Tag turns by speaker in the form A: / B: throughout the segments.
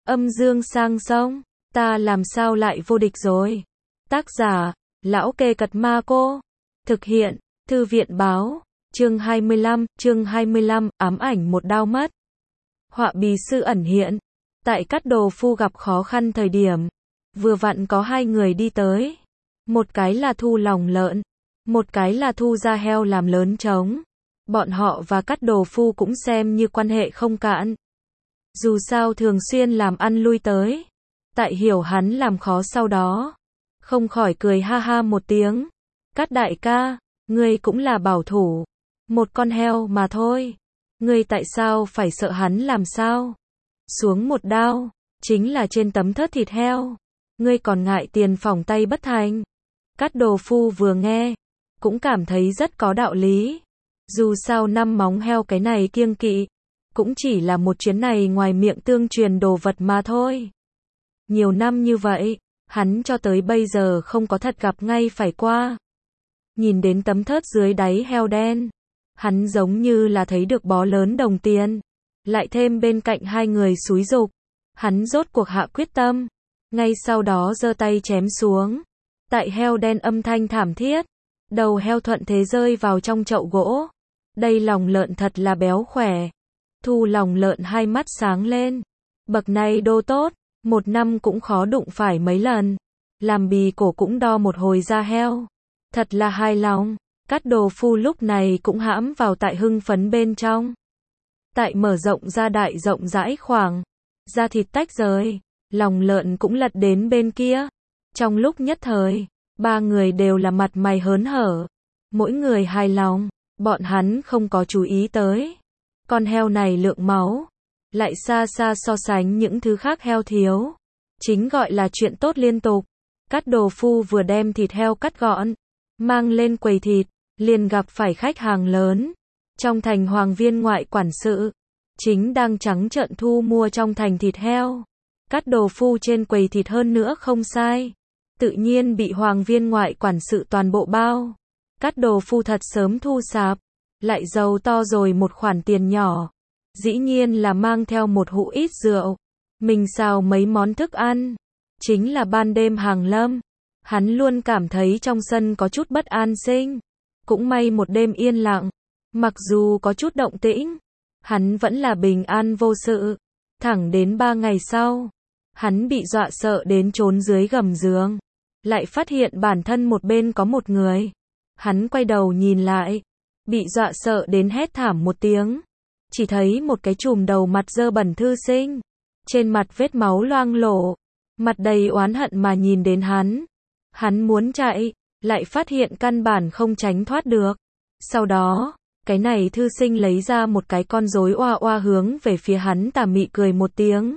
A: Âm dương sang sông, ta làm sao lại vô địch rồi. Tác giả, Lão Kê Cật Ma Cô. Thực hiện, Thư viện báo. Chương 25, ám ảnh một đao mất. Họa bí sư ẩn hiện. Tại Cát Đồ Phu gặp khó khăn thời điểm, vừa vặn có hai người đi tới. Một cái là thu lòng lợn, một cái là thu da heo làm lớn trống. Bọn họ và Cát Đồ Phu cũng xem như quan hệ không cạn. Dù sao thường xuyên làm ăn lui tới. Tại hiểu hắn làm khó sau đó, không khỏi cười ha ha một tiếng. Cát đại ca, ngươi cũng là bảo thủ. Một con heo mà thôi. Ngươi tại sao phải sợ hắn làm sao? Xuống một đao, chính là trên tấm thớt thịt heo. Ngươi còn ngại tiền phỏng tay bất thành. Cát Đồ Phu vừa nghe, cũng cảm thấy rất có đạo lý. Dù sao năm móng heo cái này kiêng kỵ, cũng chỉ là một chuyến này ngoài miệng tương truyền đồ vật mà thôi. Nhiều năm như vậy, hắn cho tới bây giờ không có thật gặp ngay phải qua. Nhìn đến tấm thớt dưới đáy heo đen, hắn giống như là thấy được bó lớn đồng tiền. Lại thêm bên cạnh hai người xúi giục, hắn rốt cuộc hạ quyết tâm. Ngay sau đó giơ tay chém xuống. Tại heo đen âm thanh thảm thiết, đầu heo thuận thế rơi vào trong chậu gỗ. Đây lòng lợn thật là béo khỏe. Thu lòng lợn hai mắt sáng lên. Bậc này đô tốt, một năm cũng khó đụng phải mấy lần. Làm bì cổ cũng đo một hồi da heo. Thật là hài lòng. Cát Đồ Phu lúc này cũng hãm vào tại hưng phấn bên trong. Tại mở rộng ra đại rộng rãi khoảng, da thịt tách rời, lòng lợn cũng lật đến bên kia. Trong lúc nhất thời, ba người đều là mặt mày hớn hở. Mỗi người hài lòng, bọn hắn không có chú ý tới. Con heo này lượng máu, lại xa xa so sánh những thứ khác heo thiếu. Chính gọi là chuyện tốt liên tục. Cát Đồ Phu vừa đem thịt heo cắt gọn, mang lên quầy thịt, liền gặp phải khách hàng lớn. Trong thành Hoàng Viên ngoại quản sự, chính đang trắng trợn thu mua trong thành thịt heo. Cát Đồ Phu trên quầy thịt hơn nữa không sai. Tự nhiên bị Hoàng Viên ngoại quản sự toàn bộ bao. Cát Đồ Phu thật sớm thu sạp, lại giàu to rồi một khoản tiền nhỏ. Dĩ nhiên là mang theo một hũ ít rượu. Mình xào mấy món thức ăn. Chính là ban đêm hàng lâm. Hắn luôn cảm thấy trong sân có chút bất an sinh. Cũng may một đêm yên lặng. Mặc dù có chút động tĩnh, hắn vẫn là bình an vô sự. Thẳng đến 3 ngày sau, hắn bị dọa sợ đến trốn dưới gầm giường. Lại phát hiện bản thân một bên có một người. Hắn quay đầu nhìn lại, bị dọa sợ đến hét thảm một tiếng. Chỉ thấy một cái chùm đầu mặt dơ bẩn thư sinh, trên mặt vết máu loang lổ, mặt đầy oán hận mà nhìn đến hắn. Hắn muốn chạy, lại phát hiện căn bản không tránh thoát được. Sau đó, cái này thư sinh lấy ra một cái con rối oa oa hướng về phía hắn tà mị cười một tiếng.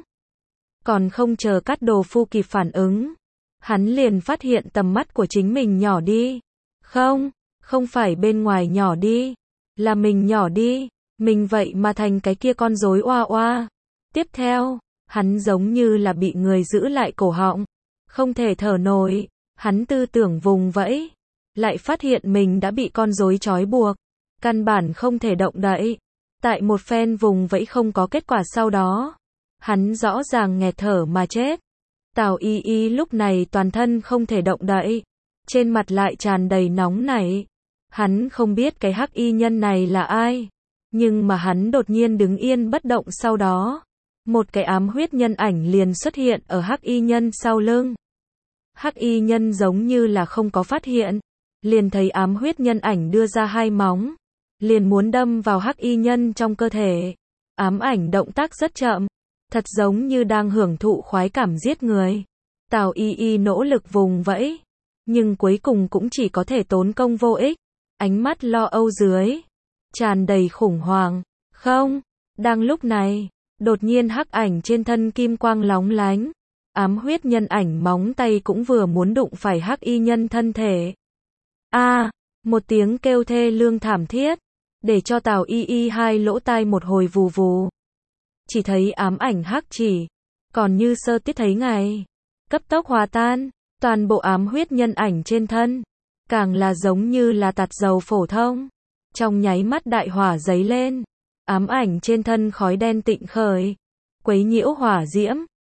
A: Còn không chờ Cát Đồ Phu kịp phản ứng, hắn liền phát hiện tầm mắt của chính mình nhỏ đi. Không phải bên ngoài nhỏ đi, là mình nhỏ đi. Mình vậy mà thành cái kia con rối oa oa. Tiếp theo, hắn giống như là bị người giữ lại cổ họng, không thể thở nổi. Hắn tư tưởng vùng vẫy, lại phát hiện mình đã bị con rối trói buộc, căn bản không thể động đậy. Tại một phen vùng vẫy không có kết quả sau đó, hắn rõ ràng nghẹt thở mà chết. Tào Y Y lúc này toàn thân không thể động đậy, trên mặt lại tràn đầy nóng nảy. Hắn không biết cái hắc y nhân này là ai, nhưng mà hắn đột nhiên đứng yên bất động, sau đó, một cái ám huyết nhân ảnh liền xuất hiện ở hắc y nhân sau lưng. Hắc y nhân giống như là không có phát hiện, liền thấy ám huyết nhân ảnh đưa ra hai móng, liền muốn đâm vào hắc y nhân trong cơ thể. Ám ảnh động tác rất chậm, thật giống như đang hưởng thụ khoái cảm giết người. Tào Y Y nỗ lực vùng vẫy, nhưng cuối cùng cũng chỉ có thể tốn công vô ích. Ánh mắt lo âu dưới, tràn đầy khủng hoảng. Đang lúc này, đột nhiên hắc ảnh trên thân kim quang lóng lánh. Ám huyết nhân ảnh móng tay cũng vừa muốn đụng phải hắc y nhân thân thể. Một tiếng kêu thê lương thảm thiết, để cho Tào Y Y hai lỗ tai một hồi vù vù. Chỉ thấy ám ảnh hắc chỉ, còn như sơ tiết thấy ngày, cấp tốc hòa tan, toàn bộ ám huyết nhân ảnh trên thân, càng là giống như là tạt dầu phổ thông. Trong nháy mắt đại hỏa giấy lên, ám ảnh trên thân khói đen tịnh khởi, quấy nhiễu hỏa diễm.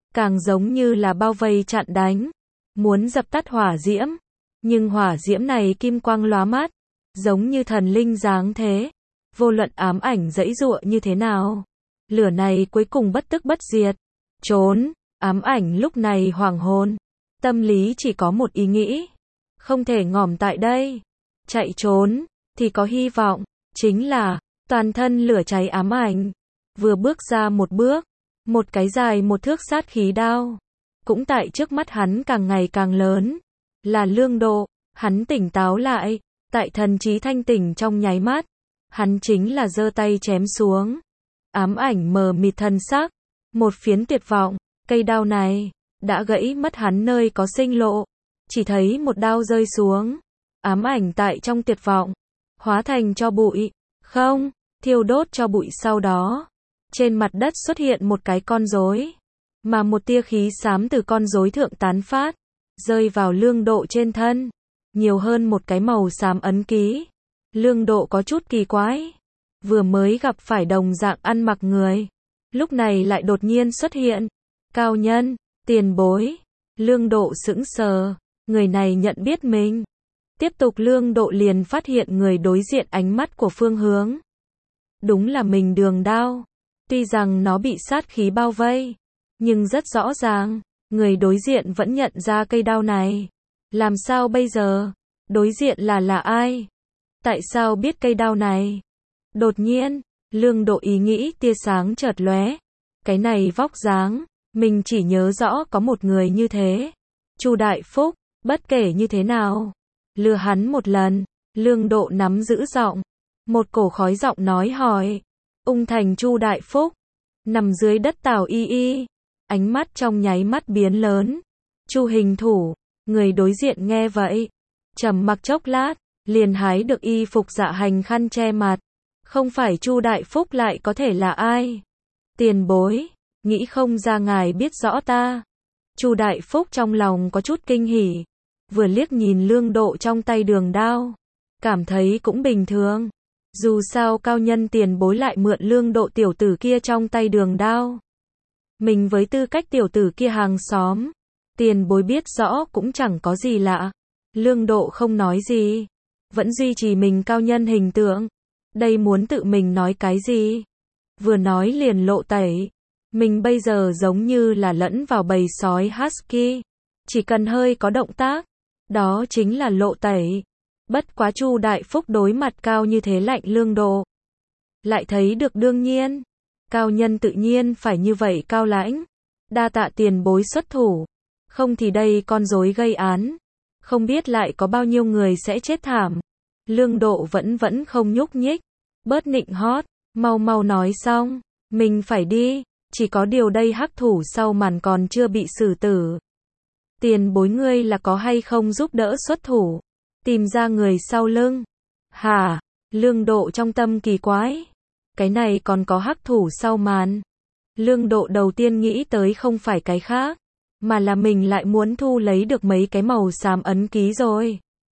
A: càng giống như là bao vây chặn đánh, muốn dập tắt hỏa diễm. Nhưng hỏa diễm này kim quang lóa mắt, giống như thần linh dáng thế. Vô luận ám ảnh giãy giụa như thế nào, lửa này cuối cùng bất tức bất diệt. Trốn, ám ảnh lúc này hoảng hồn, tâm lý chỉ có một ý nghĩ, không thể ngỏm tại đây. Chạy trốn thì có hy vọng, chính là toàn thân lửa cháy ám ảnh, vừa bước ra một bước, một cái dài một thước sát khí đao cũng tại trước mắt hắn càng ngày càng lớn. Là Lương Độ. Hắn tỉnh táo lại, tại thần trí thanh tỉnh trong nháy mắt, hắn chính là giơ tay chém xuống. Ám ảnh mờ mịt thần sắc, một phiến tuyệt vọng, cây đao này đã gãy mất hắn nơi có sinh lộ, chỉ thấy một đao rơi xuống, ám ảnh tại trong tuyệt vọng hóa thành tro bụi, không, thiêu đốt cho bụi. Sau đó, trên mặt đất xuất hiện một cái con rối, mà một tia khí xám từ con rối thượng tán phát, rơi vào Lương Độ trên thân, nhiều hơn một cái màu xám ấn ký. Lương Độ có chút kỳ quái, vừa mới gặp phải đồng dạng ăn mặc người, lúc này lại đột nhiên xuất hiện. Cao nhân, tiền bối. Lương Độ sững sờ, người này nhận biết mình. Tiếp tục Lương Độ liền phát hiện người đối diện ánh mắt của phương hướng. Đúng là mình Đường Đao. Tuy rằng nó bị sát khí bao vây, nhưng rất rõ ràng, người đối diện vẫn nhận ra cây đao này. Làm sao bây giờ? Đối diện là ai? Tại sao biết cây đao này? Đột nhiên, Lương Độ ý nghĩ tia sáng chợt lóe. Cái này vóc dáng, mình chỉ nhớ rõ có một người như thế. Chu Đại Phúc, bất kể như thế nào, lừa hắn một lần. Lương Độ nắm giữ giọng, một cổ khói giọng nói hỏi. Ung thành Chu Đại Phúc, nằm dưới đất Tào Y Y, ánh mắt trong nháy mắt biến lớn. Chu Hình Thủ, người đối diện nghe vậy, trầm mặc chốc lát, liền hái được y phục dạ hành khăn che mặt. Không phải Chu Đại Phúc lại có thể là ai? Tiền bối, nghĩ không ra ngài biết rõ ta. Chu Đại Phúc trong lòng có chút kinh hỉ, vừa liếc nhìn Lương Độ trong tay đường đao, cảm thấy cũng bình thường. Dù sao cao nhân tiền bối lại mượn Lương Độ tiểu tử kia trong tay đường đao. Mình với tư cách tiểu tử kia hàng xóm, tiền bối biết rõ cũng chẳng có gì lạ. Lương Độ không nói gì, vẫn duy trì mình cao nhân hình tượng. Đây muốn tự mình nói cái gì? Vừa nói liền lộ tẩy. Mình bây giờ giống như là lẫn vào bầy sói husky, chỉ cần hơi có động tác, đó chính là lộ tẩy. Bất quá Chu Đại Phúc đối mặt cao như thế lạnh Lương Độ, lại thấy được đương nhiên, cao nhân tự nhiên phải như vậy cao lãnh. Đa tạ tiền bối xuất thủ, không thì đây con rối gây án, không biết lại có bao nhiêu người sẽ chết thảm. Lương Độ vẫn không nhúc nhích, bớt nịnh hót, mau nói xong, mình phải đi, chỉ có điều đây hắc thủ sau màn còn chưa bị xử tử. Tiền bối ngươi là có hay không giúp đỡ xuất thủ, tìm ra người sau lưng? Hả? Lương Độ trong tâm kỳ quái, cái này còn có hắc thủ sau màn. Lương Độ đầu tiên nghĩ tới không phải cái khác, mà là mình lại muốn thu lấy được mấy cái màu xám ấn ký rồi.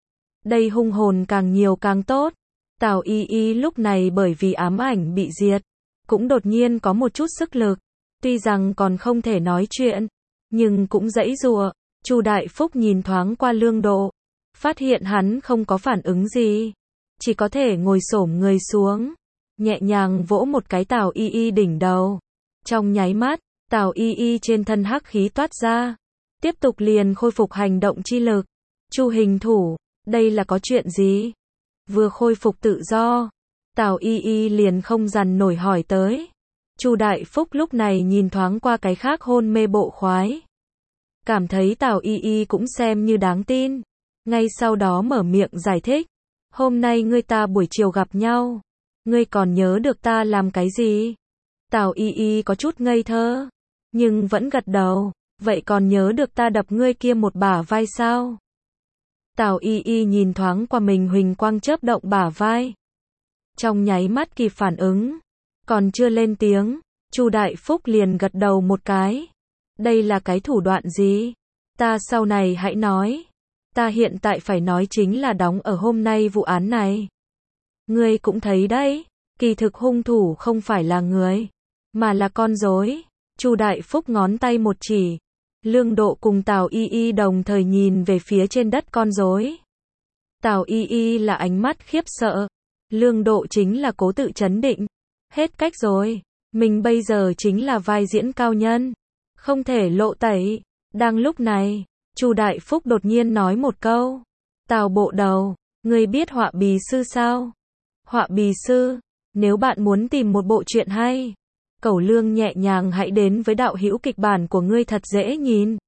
A: Đây hung hồn càng nhiều càng tốt. Tào Y Y lúc này bởi vì ám ảnh bị diệt, cũng đột nhiên có một chút sức lực. Tuy rằng còn không thể nói chuyện, nhưng cũng giãy giụa. Chu Đại Phúc nhìn thoáng qua Lương Độ, phát hiện hắn không có phản ứng gì, chỉ có thể ngồi xổm người xuống, nhẹ nhàng vỗ một cái Tào Y Y đỉnh đầu. Trong nháy mắt, Tào Y Y trên thân hắc khí toát ra, tiếp tục liền khôi phục hành động chi lực. Chu Hình Thủ, đây là có chuyện gì? Vừa khôi phục tự do, Tào Y Y liền không dằn nổi hỏi tới. Chu Đại Phúc lúc này nhìn thoáng qua cái khác hôn mê bộ khoái, cảm thấy Tào Y Y cũng xem như đáng tin, ngay sau đó mở miệng giải thích. Hôm nay ngươi ta buổi chiều gặp nhau, ngươi còn nhớ được ta làm cái gì? Tào Y Y có chút ngây thơ, nhưng vẫn gật đầu. Vậy còn nhớ được ta đập ngươi kia một bả vai sao? Tào Y Y nhìn thoáng qua mình huỳnh quang chớp động bả vai, trong nháy mắt kịp phản ứng, còn chưa lên tiếng, Chu Đại Phúc liền gật đầu một cái. Đây là cái thủ đoạn gì? Ta sau này hãy nói. Ta hiện tại phải nói chính là đóng ở hôm nay vụ án này. Ngươi cũng thấy đấy, kỳ thực hung thủ không phải là người, mà là con rối. Chu Đại Phúc ngón tay một chỉ. Lương Độ cùng Tào Y Y đồng thời nhìn về phía trên đất con rối. Tào Y Y là ánh mắt khiếp sợ. Lương Độ chính là cố tự trấn định. Hết cách rồi. Mình bây giờ chính là vai diễn cao nhân. Không thể lộ tẩy. Đang lúc này, Chu Đại Phúc đột nhiên nói một câu. Tào bộ đầu, ngươi biết họa bì sư sao? Họa bì sư, nếu bạn muốn tìm một bộ truyện hay, Cẩu Lương nhẹ nhàng hãy đến với đạo hữu kịch bản của ngươi thật dễ nhìn.